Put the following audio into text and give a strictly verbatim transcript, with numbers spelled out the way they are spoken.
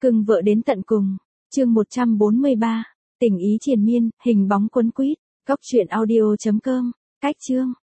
Cưng vợ đến tận cùng. Chương một trăm bốn mươi ba. Tình ý triền miên, hình bóng quấn quýt. Cóc truyện audio chấm com. Cách chương.